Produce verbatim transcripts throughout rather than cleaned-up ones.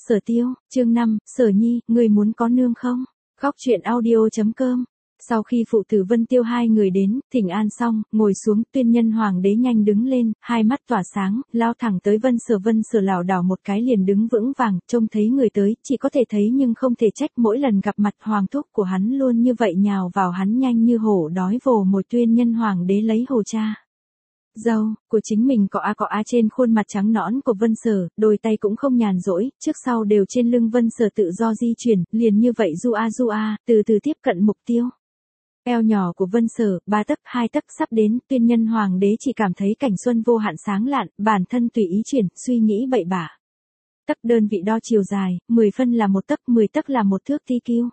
Sở Tiêu, chương năm, Sở Nhi, người muốn có nương không? Góc truyện audio chấm com. Sau khi phụ tử Vân Tiêu hai người đến, thỉnh an xong, ngồi xuống, tuyên nhân hoàng đế nhanh đứng lên, hai mắt tỏa sáng, lao thẳng tới Vân Sở. Vân Sở lảo đảo một cái liền đứng vững vàng, trông thấy người tới, chỉ có thể thấy nhưng không thể trách, mỗi lần gặp mặt hoàng thúc của hắn luôn như vậy nhào vào hắn nhanh như hổ đói vồ mồi. Tuyên nhân hoàng đế lấy hồ cha dâu của chính mình cọ a cọ a trên khuôn mặt trắng nõn của Vân Sở, đôi tay cũng không nhàn rỗi, trước sau đều trên lưng Vân Sở tự do di chuyển, liền như vậy du a du a, từ từ tiếp cận mục tiêu. Eo nhỏ của Vân Sở, ba tấc hai tấc sắp đến, tuyên nhân hoàng đế chỉ cảm thấy cảnh xuân vô hạn sáng lạn, bản thân tùy ý chuyển, suy nghĩ bậy bạ. Tấc đơn vị đo chiều dài, mười phân là một tấc, mười tấc là một thước ti kiu.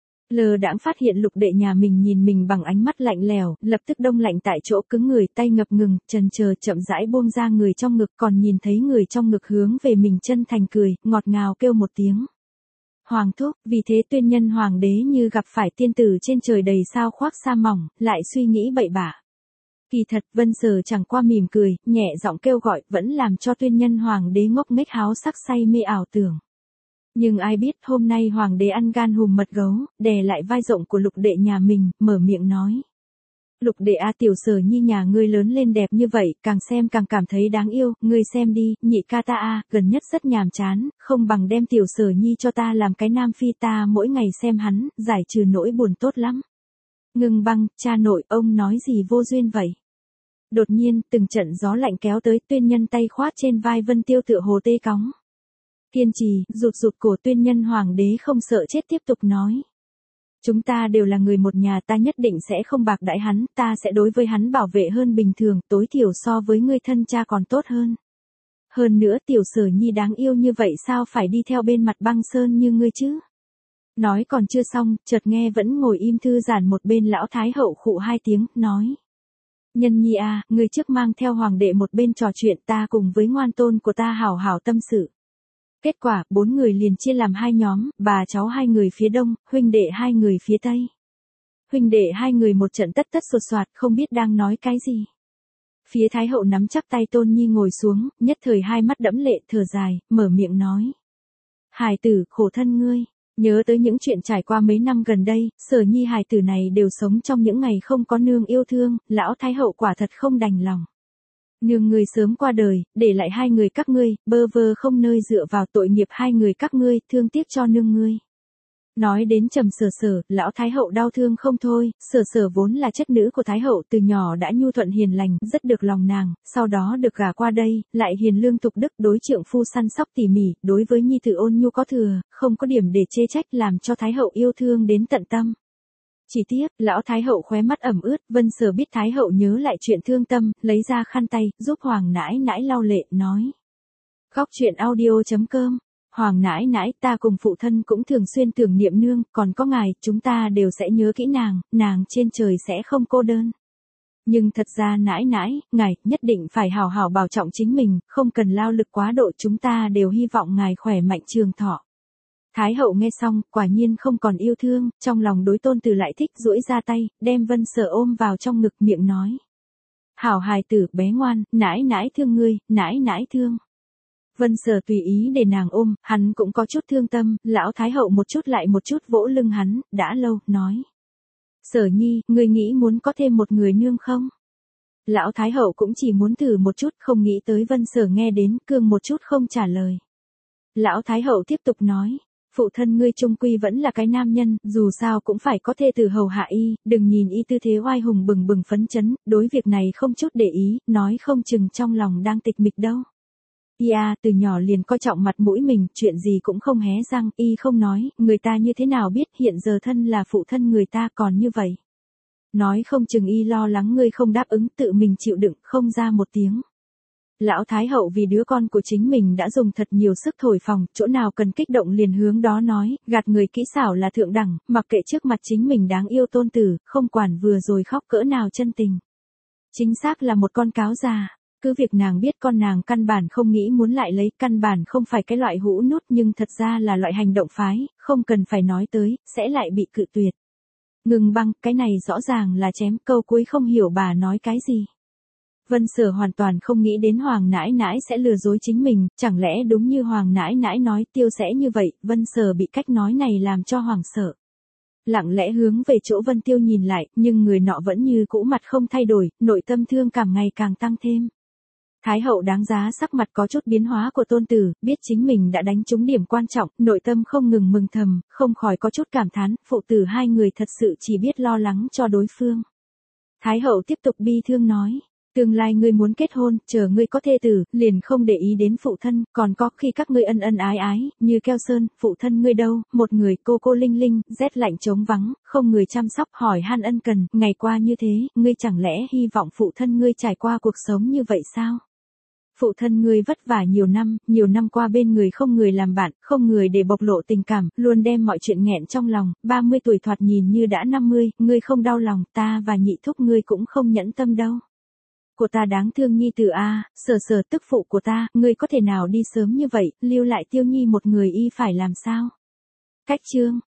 Lờ đãng phát hiện lục đệ nhà mình nhìn mình bằng ánh mắt lạnh lèo, lập tức đông lạnh tại chỗ, cứng người, tay ngập ngừng, chần chờ chậm rãi buông ra người trong ngực, còn nhìn thấy người trong ngực hướng về mình chân thành cười, ngọt ngào kêu một tiếng hoàng thúc. Vì thế tuyên nhân hoàng đế như gặp phải tiên tử trên trời đầy sao khoác sa mỏng, lại suy nghĩ bậy bạ. Kỳ thật Vân Sở chẳng qua mỉm cười, nhẹ giọng kêu gọi, vẫn làm cho tuyên nhân hoàng đế ngốc nghếch háo sắc say mê ảo tưởng. Nhưng ai biết hôm nay hoàng đế ăn gan hùm mật gấu, đè lại vai rộng của lục đệ nhà mình, mở miệng nói. Lục đệ a, tiểu Sở Nhi nhà ngươi lớn lên đẹp như vậy, càng xem càng cảm thấy đáng yêu, ngươi xem đi, nhị ca ta a, gần nhất rất nhàm chán, không bằng đem tiểu Sở Nhi cho ta làm cái nam phi, ta mỗi ngày xem hắn, giải trừ nỗi buồn tốt lắm. Ngưng băng, cha nội, ông nói gì vô duyên vậy? Đột nhiên, từng trận gió lạnh kéo tới, tuyên nhân tay khoát trên vai Vân Tiêu tựa hồ tê cóng. Kiên trì, rụt rụt cổ, tuyên nhân hoàng đế không sợ chết tiếp tục nói. Chúng ta đều là người một nhà, ta nhất định sẽ không bạc đãi hắn, ta sẽ đối với hắn bảo vệ hơn bình thường, tối thiểu so với người thân cha còn tốt hơn. Hơn nữa tiểu Sở Nhi đáng yêu như vậy sao phải đi theo bên mặt băng sơn như ngươi chứ? Nói còn chưa xong, chợt nghe vẫn ngồi im thư giãn một bên lão thái hậu khụ hai tiếng, nói. Nhân Nhi a, ngươi trước mang theo hoàng đệ một bên trò chuyện, ta cùng với ngoan tôn của ta hảo hảo tâm sự. Kết quả, bốn người liền chia làm hai nhóm, bà cháu hai người phía đông, huynh đệ hai người phía tây. Huynh đệ hai người một trận tất tất sột soạt, không biết đang nói cái gì. Phía thái hậu nắm chắc tay Tôn Nhi ngồi xuống, nhất thời hai mắt đẫm lệ, thở dài, mở miệng nói. Hài tử, khổ thân ngươi. Nhớ tới những chuyện trải qua mấy năm gần đây, Sở Nhi hài tử này đều sống trong những ngày không có nương yêu thương, lão thái hậu quả thật không đành lòng. Nương ngươi sớm qua đời, để lại hai người các ngươi, bơ vơ không nơi dựa vào, tội nghiệp hai người các ngươi, thương tiếc cho nương ngươi. Nói đến Trầm Sở Sở, lão thái hậu đau thương không thôi, Sở Sở vốn là chất nữ của thái hậu, từ nhỏ đã nhu thuận hiền lành, rất được lòng nàng, sau đó được gả qua đây, lại hiền lương tục đức, đối trượng phu săn sóc tỉ mỉ, đối với nhi tử ôn nhu có thừa, không có điểm để chê trách, làm cho thái hậu yêu thương đến tận tâm. Chỉ tiếc, lão thái hậu khóe mắt ẩm ướt, Vân Sở biết thái hậu nhớ lại chuyện thương tâm, lấy ra khăn tay, giúp hoàng nãi nãi lau lệ, nói. Góc truyện audio chấm com. Hoàng nãi nãi, ta cùng phụ thân cũng thường xuyên tưởng niệm nương, còn có ngài, chúng ta đều sẽ nhớ kỹ nàng, nàng trên trời sẽ không cô đơn. Nhưng thật ra nãi nãi, ngài, nhất định phải hào hào bảo trọng chính mình, không cần lao lực quá độ, chúng ta đều hy vọng ngài khỏe mạnh trường thọ. Thái hậu nghe xong, quả nhiên không còn yêu thương, trong lòng đối tôn tử lại thích, duỗi ra tay, đem Vân Sở ôm vào trong ngực, miệng nói. Hảo hài tử, bé ngoan, nãi nãi thương ngươi, nãi nãi thương. Vân Sở tùy ý để nàng ôm, hắn cũng có chút thương tâm, lão thái hậu một chút lại một chút vỗ lưng hắn, đã lâu, nói. Sở Nhi, ngươi nghĩ muốn có thêm một người nương không? Lão thái hậu cũng chỉ muốn thử một chút, không nghĩ tới Vân Sở nghe đến, cương một chút không trả lời. Lão thái hậu tiếp tục nói. Phụ thân ngươi trung quy vẫn là cái nam nhân, dù sao cũng phải có thê tử hầu hạ y, đừng nhìn y tư thế oai hùng bừng bừng phấn chấn, đối việc này không chút để ý, nói không chừng trong lòng đang tịch mịch đâu. Y à, từ nhỏ liền coi trọng mặt mũi mình, chuyện gì cũng không hé răng, y không nói, người ta như thế nào biết, hiện giờ thân là phụ thân người ta còn như vậy. Nói không chừng y lo lắng ngươi không đáp ứng, tự mình chịu đựng, không ra một tiếng. Lão thái hậu vì đứa con của chính mình đã dùng thật nhiều sức thổi phồng, chỗ nào cần kích động liền hướng đó nói, gạt người kỹ xảo là thượng đẳng, mặc kệ trước mặt chính mình đáng yêu tôn tử, không quản vừa rồi khóc cỡ nào chân tình. Chính xác là một con cáo già. Cứ việc nàng biết con nàng căn bản không nghĩ muốn lại lấy, căn bản không phải cái loại hũ nút, nhưng thật ra là loại hành động phái, không cần phải nói tới, sẽ lại bị cự tuyệt. Ngừng băng, cái này rõ ràng là chém, câu cuối không hiểu bà nói cái gì. Vân Sở hoàn toàn không nghĩ đến Hoàng nãi nãi sẽ lừa dối chính mình, chẳng lẽ đúng như Hoàng nãi nãi nói Tiêu sẽ như vậy, Vân Sở bị cách nói này làm cho hoảng sợ. Lặng lẽ hướng về chỗ Vân Tiêu nhìn lại, nhưng người nọ vẫn như cũ mặt không thay đổi, nội tâm thương cảm ngày càng tăng thêm. Thái hậu đáng giá sắc mặt có chút biến hóa của tôn tử, biết chính mình đã đánh trúng điểm quan trọng, nội tâm không ngừng mừng thầm, không khỏi có chút cảm thán, phụ tử hai người thật sự chỉ biết lo lắng cho đối phương. Thái hậu tiếp tục bi thương nói, tương lai ngươi muốn kết hôn, chờ ngươi có thê tử, liền không để ý đến phụ thân, còn có khi các ngươi ân ân ái ái, như keo sơn, phụ thân ngươi đâu, một người cô cô linh linh, rét lạnh trống vắng, không người chăm sóc hỏi han ân cần, ngày qua như thế, ngươi chẳng lẽ hy vọng phụ thân ngươi trải qua cuộc sống như vậy sao? Phụ thân ngươi vất vả nhiều năm, nhiều năm qua bên người không người làm bạn, không người để bộc lộ tình cảm, luôn đem mọi chuyện nghẹn trong lòng, ba mươi tuổi thoạt nhìn như đã năm mươi, ngươi không đau lòng, ta và nhị thúc ngươi cũng không nhẫn tâm đâu. Của ta đáng thương nhi tử a, Sở Sở tức phụ của ta, ngươi có thể nào đi sớm như vậy, lưu lại Tiêu Nhi một người y phải làm sao? Cách chương